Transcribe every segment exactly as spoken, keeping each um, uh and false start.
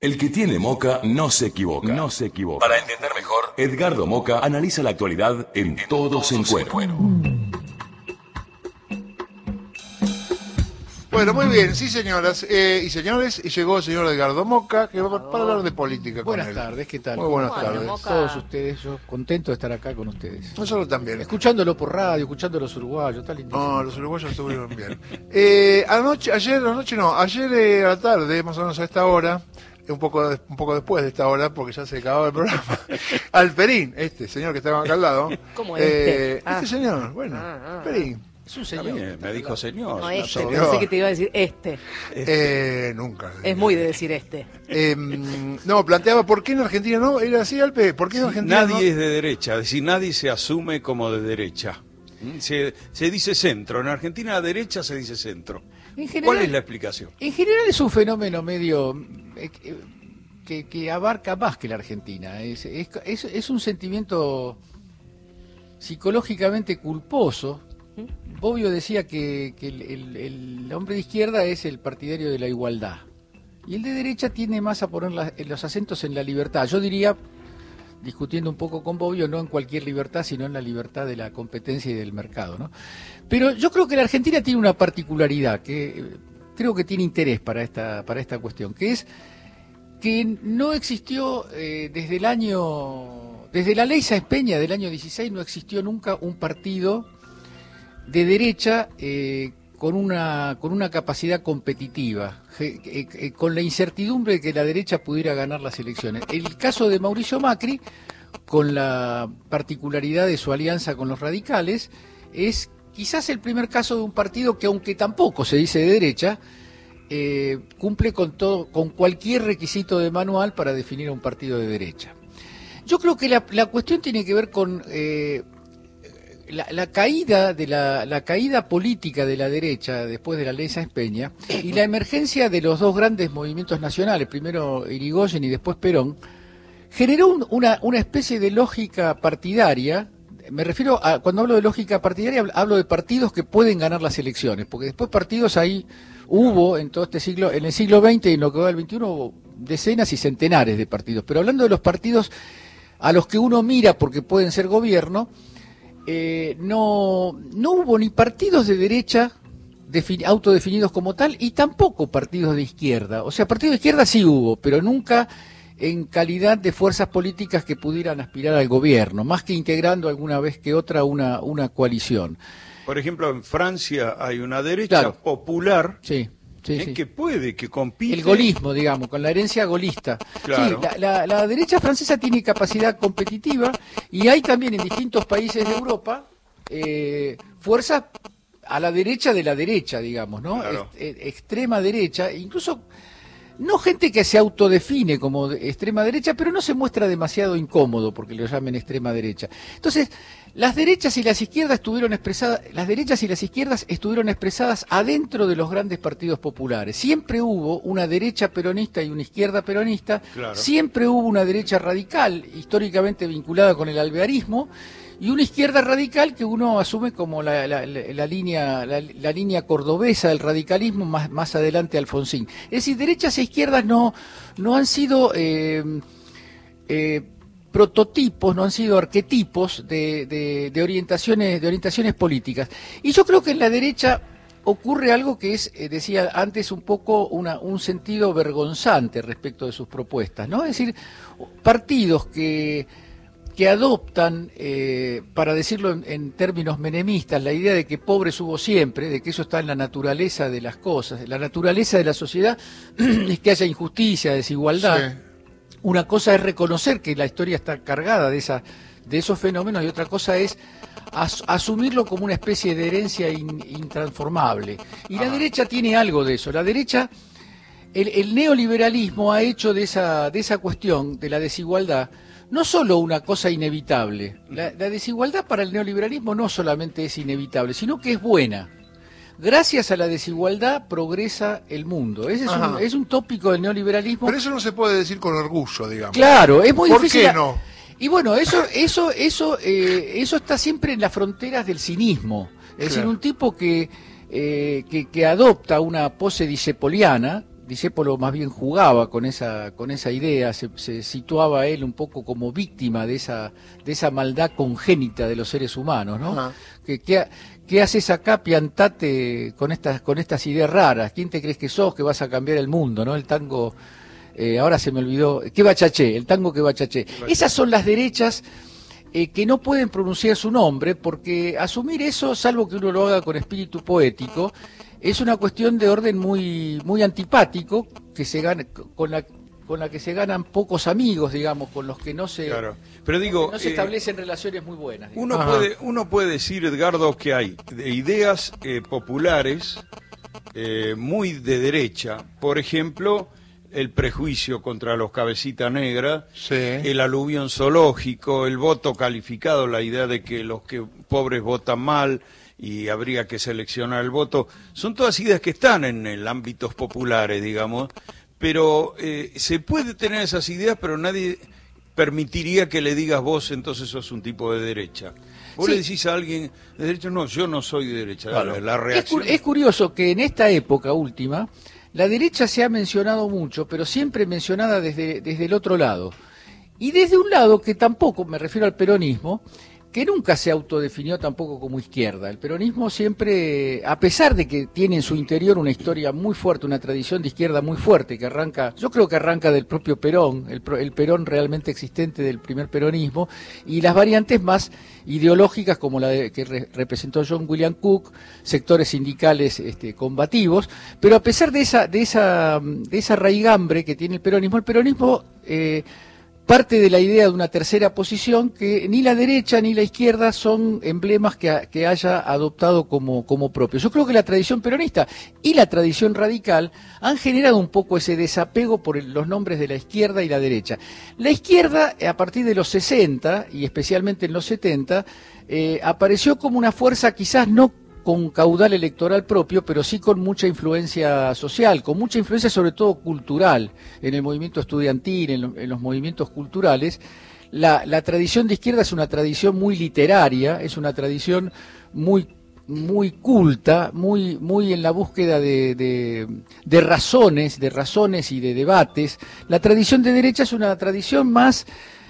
El que tiene Moca no se equivoca. No se equivoca. Para entender mejor, Edgardo Moca analiza la actualidad en Todos en Cuero. Bueno, muy bien, sí señoras eh, y señores, y llegó el señor Edgardo Moca, que va para hablar de política Buenas con él. tardes, ¿qué tal? Muy buenas Bueno, tardes. Moca. Todos ustedes, yo contento de estar acá con ustedes. Nosotros también. Escuchándolo por radio, escuchando a los uruguayos, está lindísimo. No, los uruguayos estuvieron bien. Eh, anoche, ayer, anoche no, ayer eh, a la tarde, más o menos a esta hora, un poco, de, un poco después de esta hora, porque ya se acababa el programa, Alperín, este señor que estaba acá al lado. ¿Cómo es? Este, Eh, ah. este señor, bueno, Ah, ah, Alperín. Es un señor. Bien, me dijo señor. No, no este, señor. pensé que te iba a decir este. Eh, nunca. Es muy de decir este. Eh, no, planteaba, ¿por qué en Argentina no? Era así, Alpe, ¿por qué en Argentina Nadie no? es de derecha, es decir, nadie se asume como de derecha. Se, se dice centro, en Argentina a derecha se dice centro. En general, ¿Cuál es la explicación? En general es un fenómeno medio eh, que, que abarca más que la Argentina. Es, es, es, es un sentimiento psicológicamente culposo. Bobbio decía que, que el, el, el hombre de izquierda es el partidario de la igualdad y el de derecha tiene más a poner la, los acentos en la libertad. Yo diría, discutiendo un poco con Bobbio, no en cualquier libertad, sino en la libertad de la competencia y del mercado, ¿no? Pero yo creo que la Argentina tiene una particularidad que eh, creo que tiene interés para esta, para esta cuestión, que es que no existió eh, desde el año, desde la ley Sáenz Peña del año dieciséis, no existió nunca un partido de derecha eh, con una con una capacidad competitiva, eh, eh, con la incertidumbre de que la derecha pudiera ganar las elecciones. El caso de Mauricio Macri, con la particularidad de su alianza con los radicales, es quizás el primer caso de un partido que, aunque tampoco se dice de derecha, eh, cumple con todo, con cualquier requisito de manual para definir a un partido de derecha. Yo creo que la, la cuestión tiene que ver con eh, La, la caída de la, la caída política de la derecha después de la ley Sáenz Peña y la emergencia de los dos grandes movimientos nacionales, primero Irigoyen y después Perón, generó un, una, una especie de lógica partidaria. Me refiero a, cuando hablo de lógica partidaria, hablo de partidos que pueden ganar las elecciones, porque después partidos ahí hubo en todo este siglo, en el siglo veinte y en lo que va del veintiuno, hubo decenas y centenares de partidos. Pero hablando de los partidos a los que uno mira porque pueden ser gobierno, Eh, no, no hubo ni partidos de derecha autodefinidos como tal y tampoco partidos de izquierda. O sea, partidos de izquierda sí hubo, pero nunca en calidad de fuerzas políticas que pudieran aspirar al gobierno, más que integrando alguna vez que otra una, una coalición. Por ejemplo, en Francia hay una derecha Claro. popular Sí. Sí, eh, sí. que puede, que compite. El golismo, digamos, con la herencia golista. Claro. Sí, la, la, la derecha francesa tiene capacidad competitiva y hay también en distintos países de Europa eh, fuerzas a la derecha de la derecha, digamos, ¿no? Claro. Ex, extrema derecha, incluso no gente que se autodefine como de extrema derecha, pero no se muestra demasiado incómodo porque lo llamen extrema derecha. Entonces, las derechas y las izquierdas estuvieron expresadas, las derechas y las izquierdas estuvieron expresadas adentro de los grandes partidos populares. Siempre hubo una derecha peronista y una izquierda peronista, Claro. siempre hubo una derecha radical, históricamente vinculada con el alvearismo, y una izquierda radical que uno asume como la, la, la, la línea la, la línea cordobesa del radicalismo, más, más adelante Alfonsín. Es decir, derechas e izquierdas no, no han sido eh, eh, prototipos, no han sido arquetipos de, de, de orientaciones de orientaciones políticas. Y yo creo que en la derecha ocurre algo que es, eh, decía antes, un poco una, un sentido vergonzante respecto de sus propuestas, ¿no? Es decir, partidos que que adoptan, eh, para decirlo en, en términos menemistas, la idea de que pobres hubo siempre, de que eso está en la naturaleza de las cosas. La naturaleza de la sociedad es que haya injusticia, desigualdad. Sí. Una cosa es reconocer que la historia está cargada de, esa, de esos fenómenos y otra cosa es as, asumirlo como una especie de herencia in, intransformable. Y la Ah. derecha tiene algo de eso. La derecha, el, el neoliberalismo ha hecho de esa, de esa cuestión, de la desigualdad, no solo una cosa inevitable. La, la desigualdad para el neoliberalismo no solamente es inevitable, sino que es buena. Gracias a la desigualdad progresa el mundo. Ese es, un, es un tópico del neoliberalismo. Pero eso no se puede decir con orgullo, digamos. Claro, es muy ¿Por difícil. qué no? Y bueno, eso, eso, eso, eh, eso está siempre en las fronteras del cinismo. Es decir, Claro. un tipo que, eh, que, que adopta una pose dicepoliana, Discépolo más bien jugaba con esa, con esa idea, se, se situaba a él un poco como víctima de esa, de esa maldad congénita de los seres humanos, ¿no? Ajá. Que, que, ¿Qué haces acá, piantate, con estas, con estas ideas raras? ¿Quién te crees que sos, que vas a cambiar el mundo, ¿no? El tango, eh, ahora se me olvidó, ¿qué bachaché? El tango que bachaché. Esas son las derechas eh, que no pueden pronunciar su nombre, porque asumir eso, salvo que uno lo haga con espíritu poético, es una cuestión de orden muy, muy antipático, que se gana, con la con la que se ganan pocos amigos, digamos, con los que no se, Claro. Pero digo, no se eh, establecen relaciones muy buenas. digamos. Uno puede, uno puede decir, Edgardo, que hay de ideas eh, populares eh, muy de derecha. Por ejemplo, el prejuicio contra los cabecita negra, Sí. el aluvión zoológico, el voto calificado, la idea de que los que pobres votan mal y habría que seleccionar el voto. Son todas ideas que están en el ámbitos populares, digamos, pero eh, se puede tener esas ideas, pero nadie permitiría que le digas vos, entonces sos un tipo de derecha. Vos Sí. le decís a alguien de derecha, no, yo no soy de derecha. Claro. La, la Es, cu- reacción... es curioso que en esta época última, la derecha se ha mencionado mucho, pero siempre mencionada desde, desde el otro lado. Y desde un lado que tampoco, me refiero al peronismo, que nunca se autodefinió tampoco como izquierda. El peronismo siempre, a pesar de que tiene en su interior una historia muy fuerte, una tradición de izquierda muy fuerte, que arranca, yo creo que arranca del propio Perón, el, pro- el Perón realmente existente del primer peronismo, y las variantes más ideológicas como la de, que re- representó John William Cook, sectores sindicales este, combativos, pero a pesar de esa, de esa, de esa raigambre que tiene el peronismo, el peronismo eh, parte de la idea de una tercera posición que ni la derecha ni la izquierda son emblemas que, ha- que haya adoptado como, como propios. Yo creo que la tradición peronista y la tradición radical han generado un poco ese desapego por el- los nombres de la izquierda y la derecha. La izquierda, a partir de los sesenta y especialmente en los setenta, eh, apareció como una fuerza quizás no con caudal electoral propio, pero sí con mucha influencia social, con mucha influencia sobre todo cultural, en el movimiento estudiantil, en, lo- en los movimientos culturales. La, la tradición de izquierda es una tradición muy literaria, es una tradición muy muy culta, muy muy en la búsqueda de, de, de razones, de razones y de debates. La tradición de derecha es una tradición más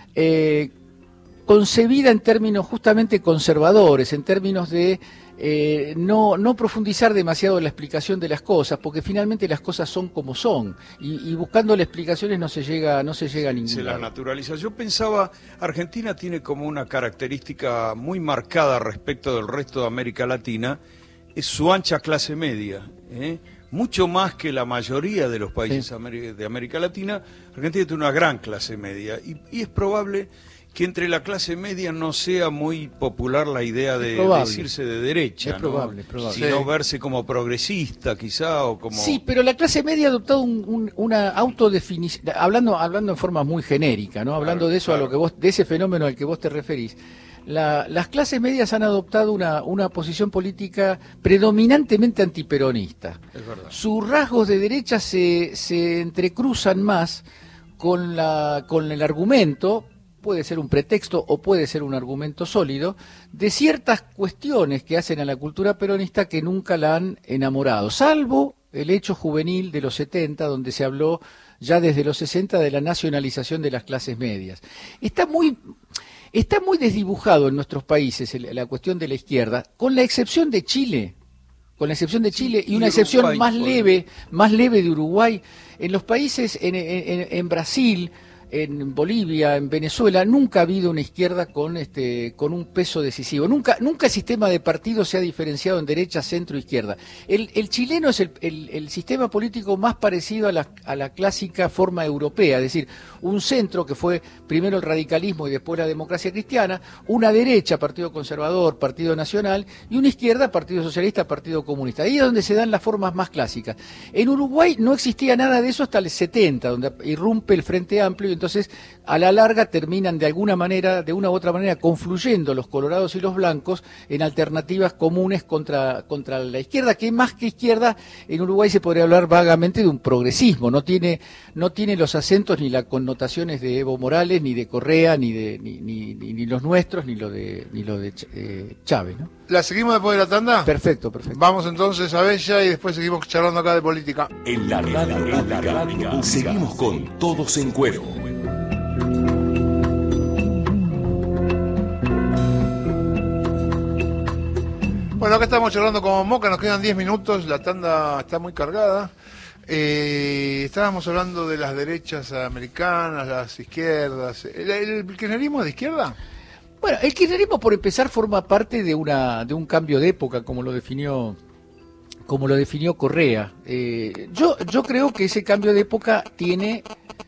eh, concebida en términos justamente conservadores, en términos de eh, no, no profundizar demasiado en la explicación de las cosas, porque finalmente las cosas son como son, y, y buscando las explicaciones no se llega, no se llega a ningún se la lado. naturaliza. Yo pensaba, Argentina tiene como una característica muy marcada respecto del resto de América Latina, es su ancha clase media, ¿eh? Mucho más que la mayoría de los países Sí. ameri- de América Latina. Argentina tiene una gran clase media y, y es probable que entre la clase media no sea muy popular la idea de probable. decirse de derecha, Es ¿no? probable, es probable. Sino Sí. verse como progresista quizá o como... Sí, pero la clase media ha adoptado un- un- una autodefinición, hablando, hablando en forma muy genérica, ¿no? Hablando Claro, de eso, a claro. lo que vos, de ese fenómeno al que vos te referís. La- las clases medias han adoptado una, una posición política predominantemente antiperonista. Es verdad. Sus rasgos de derecha se, se entrecruzan más con, la, con el argumento, puede ser un pretexto o puede ser un argumento sólido, de ciertas cuestiones que hacen a la cultura peronista que nunca la han enamorado, salvo el hecho juvenil de los setenta, donde se habló ya desde los sesenta de la nacionalización de las clases medias. Está muy... Está muy desdibujado en nuestros países el- la cuestión de la izquierda, con la excepción de Chile, con la excepción de Chile y y una excepción Uruguay, más por- leve, más leve de Uruguay. En los países, en, en- en Brasil, en Bolivia, en Venezuela, nunca ha habido una izquierda con este con un peso decisivo. Nunca nunca el sistema de partidos se ha diferenciado en derecha, centro, izquierda. El, el chileno es el, el- el sistema político más parecido a la, a la clásica forma europea, es decir, un centro que fue primero el radicalismo y después la democracia cristiana, una derecha, Partido Conservador, Partido Nacional, y una izquierda, Partido Socialista, Partido Comunista. Ahí es donde se dan las formas más clásicas. En Uruguay no existía nada de eso hasta el setenta, donde irrumpe el Frente Amplio, y Entonces, a la larga terminan de alguna manera, de una u otra manera, confluyendo los colorados y los blancos en alternativas comunes contra, contra la izquierda, que más que izquierda, en Uruguay se podría hablar vagamente de un progresismo, no tiene, no tiene los acentos ni las connotaciones de Evo Morales, ni de Correa, ni de ni, ni, ni, ni los nuestros, ni lo de ni lo de eh, Chávez, ¿no? ¿La seguimos después de la tanda? Perfecto, perfecto. Vamos entonces a Bella y después seguimos charlando acá de política. En la radio, en la radio, seguimos con Todos en Cuero. Bueno, acá estamos charlando con Moca, nos quedan diez minutos, la tanda está muy cargada. Eh, estábamos hablando de las derechas americanas, las izquierdas. ¿El, el kirchnerismo es de izquierda? Bueno, el kirchnerismo, por empezar, forma parte de una de un cambio de época, como lo definió como lo definió Correa. Eh, yo yo creo que ese cambio de época tiene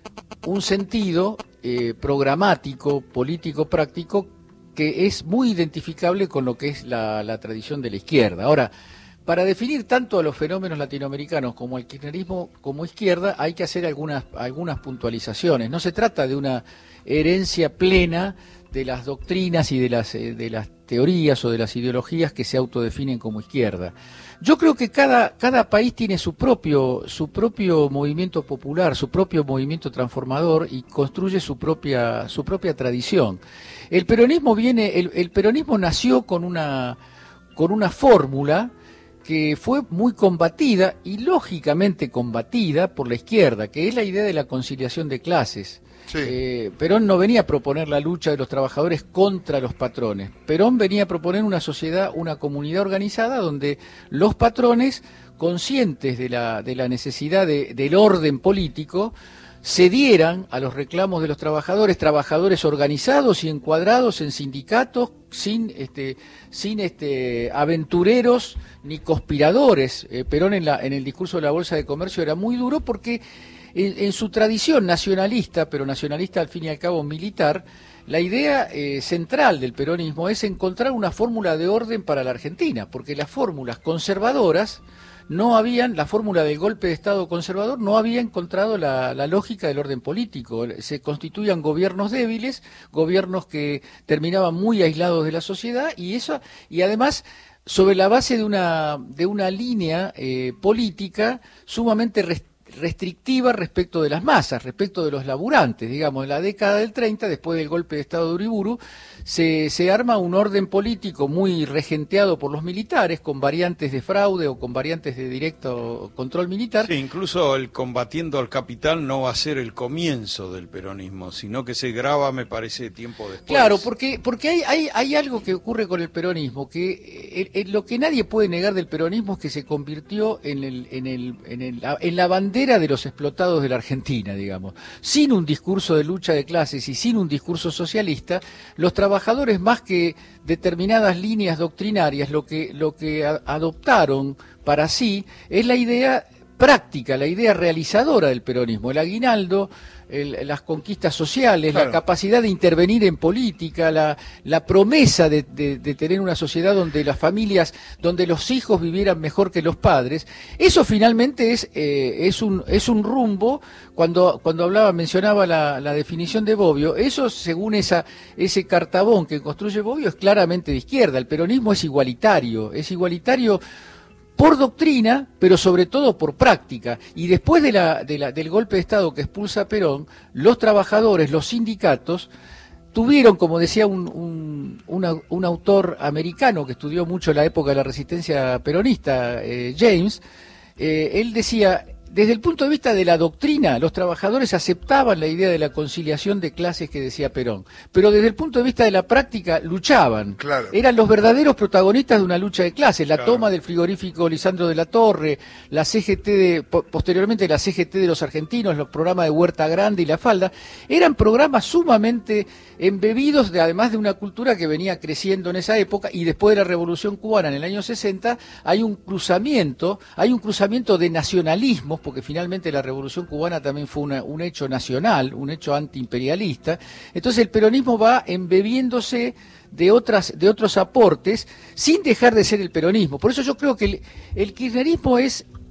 un sentido eh, programático, político, práctico, que es muy identificable con lo que es la, la tradición de la izquierda. Ahora, para definir tanto a los fenómenos latinoamericanos como al kirchnerismo como izquierda, hay que hacer algunas algunas puntualizaciones. No se trata de una herencia plena de las doctrinas y de las eh, de las teorías o de las ideologías que se autodefinen como izquierda. Yo creo que cada cada país tiene su propio su propio movimiento popular, su propio movimiento transformador y construye su propia su propia tradición. El peronismo viene el, el peronismo nació con una con una fórmula que fue muy combatida y lógicamente combatida por la izquierda, que es la idea de la conciliación de clases. Sí. Eh, Perón no venía a proponer la lucha de los trabajadores contra los patrones. Perón venía a proponer una sociedad, una comunidad organizada donde los patrones, conscientes de la, de la necesidad de, del orden político, cedieran a los reclamos de los trabajadores, trabajadores organizados y encuadrados en sindicatos, sin este, sin este aventureros ni conspiradores. Eh, Perón en, la, en el discurso de la Bolsa de Comercio era muy duro porque en, en su tradición nacionalista, pero nacionalista al fin y al cabo militar, la idea eh, central del peronismo es encontrar una fórmula de orden para la Argentina, porque las fórmulas conservadoras no habían, la fórmula del golpe de Estado conservador no había encontrado la, la lógica del orden político. Se constituían gobiernos débiles, gobiernos que terminaban muy aislados de la sociedad y eso, y además sobre la base de una, de una línea eh, política sumamente restrictiva restrictiva respecto de las masas, respecto de los laburantes. Digamos, en la década del treinta, después del golpe de Estado de Uriburu, se, se arma un orden político muy regenteado por los militares, con variantes de fraude o con variantes de directo control militar. Sí, incluso el combatiendo al capital no va a ser el comienzo del peronismo, sino que se graba, me parece, tiempo después. Claro, porque porque hay hay, hay algo que ocurre con el peronismo, que eh, eh, lo que nadie puede negar del peronismo es que se convirtió en el en el en el en la bandera de los explotados de la Argentina, digamos. Sin un discurso de lucha de clases y sin un discurso socialista, los trabajadores, más que determinadas líneas doctrinarias, lo que lo que a, adoptaron para sí es la idea práctica, la idea realizadora del peronismo, el aguinaldo, el, las conquistas sociales, claro, la capacidad de intervenir en política, la, la promesa de, de, de tener una sociedad donde las familias, donde los hijos vivieran mejor que los padres. Eso finalmente es eh, es un es un rumbo. Cuando cuando hablaba mencionaba la, la definición de Bobbio, eso según esa ese cartabón que construye Bobbio es claramente de izquierda. El peronismo es igualitario, es igualitario por doctrina, pero sobre todo por práctica. Y después de la, de la, del golpe de Estado que expulsa a Perón, los trabajadores, los sindicatos, tuvieron, como decía un, un, una, un autor americano que estudió mucho la época de la resistencia peronista, eh, James, eh, él decía, desde el punto de vista de la doctrina, los trabajadores aceptaban la idea de la conciliación de clases que decía Perón, pero desde el punto de vista de la práctica luchaban. Claro. Eran los verdaderos protagonistas de una lucha de clases, la Claro. toma del frigorífico Lisandro de la Torre, la C G T de, po- posteriormente la C G T de los argentinos, los programas de Huerta Grande y La Falda, eran programas sumamente embebidos, de, además de una cultura que venía creciendo en esa época, y después de la Revolución Cubana en el año sesenta, hay un cruzamiento, hay un cruzamiento de nacionalismos, porque finalmente la Revolución Cubana también fue una, un hecho nacional, un hecho antiimperialista. Entonces el peronismo va embebiéndose de otras de otros aportes sin dejar de ser el peronismo. Por eso yo creo que el, el kirchnerismo es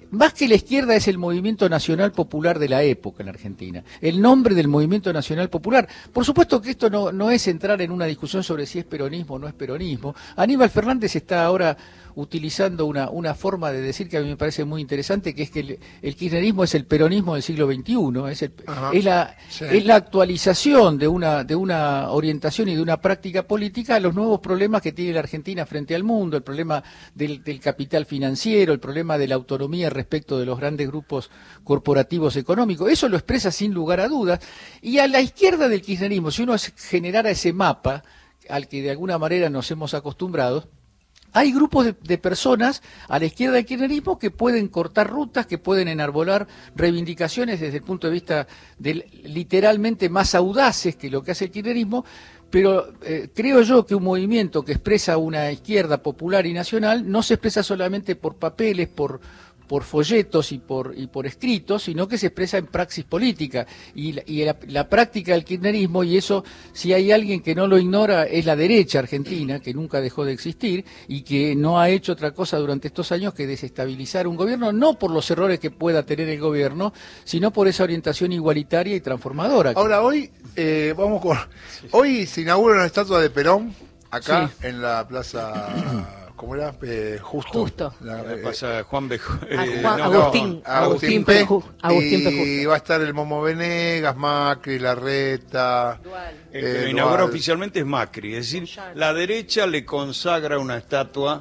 más que la izquierda es el Movimiento Nacional Popular de la época en Argentina, el nombre del Movimiento Nacional Popular. Por supuesto que esto no, no es entrar en una discusión sobre si es peronismo o no es peronismo. Aníbal Fernández está ahora utilizando una, una forma de decir que a mí me parece muy interesante, que es que el, el kirchnerismo es el peronismo del siglo veintiuno, es, el, es, la, sí. es la actualización de una, de una orientación y de una práctica política a los nuevos problemas que tiene la Argentina frente al mundo, el problema del, del capital financiero, el problema de la autonomía respecto de los grandes grupos corporativos económicos. Eso lo expresa sin lugar a dudas. Y a la izquierda del kirchnerismo, si uno generara ese mapa al que de alguna manera nos hemos acostumbrado, hay grupos de, de personas a la izquierda del kirchnerismo que pueden cortar rutas, que pueden enarbolar reivindicaciones desde el punto de vista de, literalmente más audaces que lo que hace el kirchnerismo, pero eh, creo yo que un movimiento que expresa una izquierda popular y nacional no se expresa solamente por papeles, por por folletos y por y por escritos, sino que se expresa en praxis política. Y, la, y la, la práctica del kirchnerismo, y eso, si hay alguien que no lo ignora, es la derecha argentina, que nunca dejó de existir, y que no ha hecho otra cosa durante estos años que desestabilizar un gobierno, no por los errores que pueda tener el gobierno, sino por esa orientación igualitaria y transformadora. Ahora, hoy, eh, vamos con... Hoy se inaugura una estatua de Perón, acá, Sí. en la plaza... ¿Cómo era? Eh, justo. Justo. La- ¿Qué eh, pasa, Juan Bejo? Ah, eh, Juan- no, Agustín. no, Agustín P. Agustín P. Agustín P. Y Justo. va a estar el Momo Venegas, Macri, Larreta. El que lo eh, inaugura Dual. oficialmente es Macri, es decir, la derecha le consagra una estatua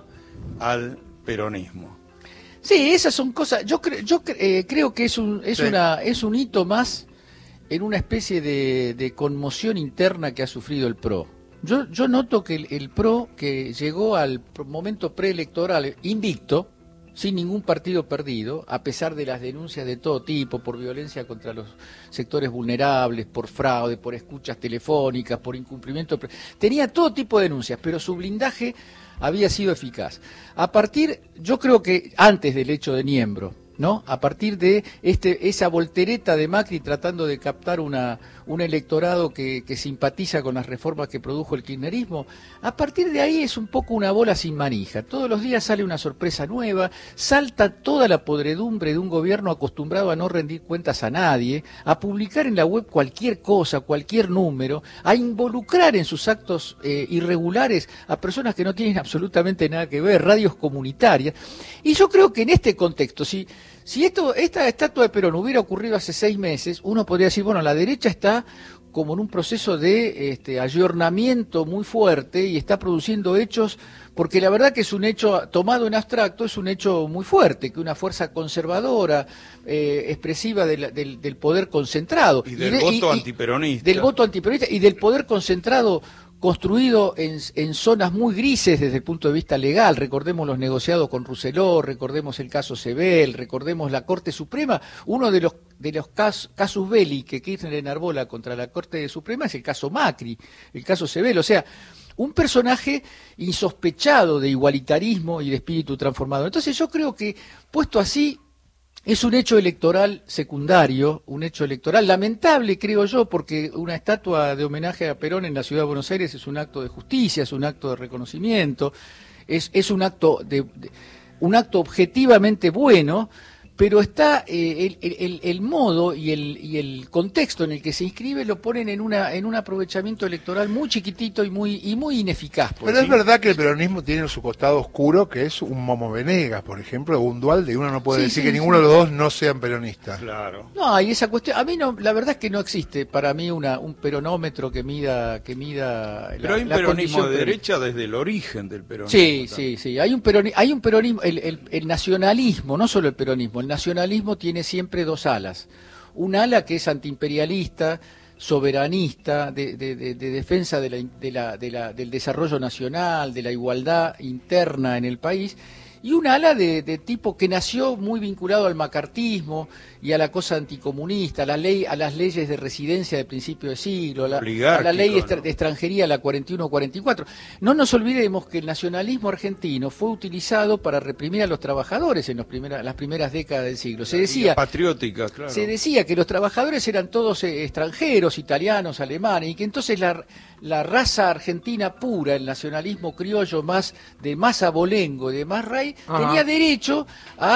al peronismo. Sí, esas son cosas. Yo creo, yo cre- eh, creo que es un es Sí. una es un hito más en una especie de, de conmoción interna que ha sufrido el P R O. Yo yo noto que el, el P R O, que llegó al pro- momento preelectoral invicto, sin ningún partido perdido, a pesar de las denuncias de todo tipo, por violencia contra los sectores vulnerables, por fraude, por escuchas telefónicas, por incumplimiento, pre- tenía todo tipo de denuncias, pero su blindaje había sido eficaz. A partir, yo creo que antes del hecho de Niembro, ¿no? A partir de este esa voltereta de Macri tratando de captar una un electorado que, que simpatiza con las reformas que produjo el kirchnerismo, a partir de ahí es un poco una bola sin manija. Todos los días sale una sorpresa nueva, salta toda la podredumbre de un gobierno acostumbrado a no rendir cuentas a nadie, a publicar en la web cualquier cosa, cualquier número, a involucrar en sus actos eh, irregulares a personas que no tienen absolutamente nada que ver, radios comunitarias. Y yo creo que en este contexto, si Si esto, esta estatua de Perón hubiera ocurrido hace seis meses, uno podría decir, bueno, la derecha está como en un proceso de este, ayornamiento muy fuerte y está produciendo hechos, porque la verdad que es un hecho tomado en abstracto, es un hecho muy fuerte, que una fuerza conservadora, eh, expresiva de la- del, del poder concentrado. Y del de- voto antiperonista. Del voto antiperonista y del poder concentrado construido en, en zonas muy grises desde el punto de vista legal. Recordemos los negociados con Rousselot, recordemos el caso Sebel, recordemos la Corte Suprema. Uno de los de los casos, casus belli que Kirchner enarbola contra la Corte Suprema es el caso Macri, el caso Sebel. O sea, un personaje insospechado de igualitarismo y de espíritu transformado. Entonces yo creo que, puesto así, es un hecho electoral secundario, un hecho electoral lamentable, creo yo, porque una estatua de homenaje a Perón en la Ciudad de Buenos Aires es un acto de justicia, es un acto de reconocimiento, es, es un acto de, de- un acto objetivamente bueno, pero está eh, el, el- el modo y el, y el contexto en el que se inscribe lo ponen en una en un aprovechamiento electoral muy chiquitito y muy y muy ineficaz. por Pero es decir. verdad que el peronismo tiene su costado oscuro, que es un Momo Venegas, por ejemplo, o un Dualde, y uno no puede Sí, decir sí, que ninguno sí. de los dos no sean peronistas. Claro. No, hay esa cuestión. A mí no, la verdad es que no existe para mí una un peronómetro que mida que mida. Pero la- hay un la peronismo condición de peronista. derecha desde el origen del peronismo. Sí, también. sí, sí. Hay un peroni- hay un peronismo, el, el- el nacionalismo, no solo el peronismo, el nacionalismo tiene siempre dos alas. Un ala que es antiimperialista, soberanista, de, de- de- de defensa de la, de la- de la- del desarrollo nacional, de la igualdad interna en el país, y un ala de, de tipo que nació muy vinculado al macartismo y a la cosa anticomunista, a la ley, a las leyes de residencia de principio de siglo, a la, a la Oligárquico, ley extra- ¿no? de extranjería, la cuarenta y uno cuarenta y cuatro. No nos olvidemos que el nacionalismo argentino fue utilizado para reprimir a los trabajadores en los primera- las primeras décadas del siglo. Se decía, Patriótica, claro. se decía que los trabajadores eran todos eh, extranjeros, italianos, alemanes, y que entonces la, la raza argentina pura, el nacionalismo criollo más de más abolengo, de más rey, Ajá. tenía derecho a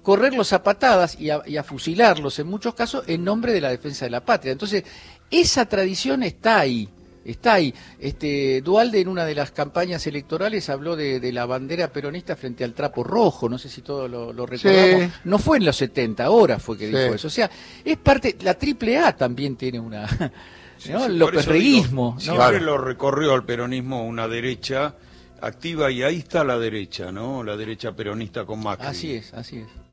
correrlos a patadas y a, y a fusilarlos en muchos casos en nombre de la defensa de la patria. Entonces, esa tradición está ahí. Está ahí. Este, Duhalde en una de las campañas electorales habló de, de la bandera peronista frente al trapo rojo, no sé si todos lo, lo recordamos. Sí. No fue en los setenta, ahora fue que Sí. dijo eso. O sea, es parte, la triple A también tiene una, Sí, ¿no? sí, El por eso lópez-reguismo, digo, ¿no? Siempre Claro. lo recorrió al peronismo una derecha activa y ahí está la derecha, ¿no? La derecha peronista con Macri. Así es, así es.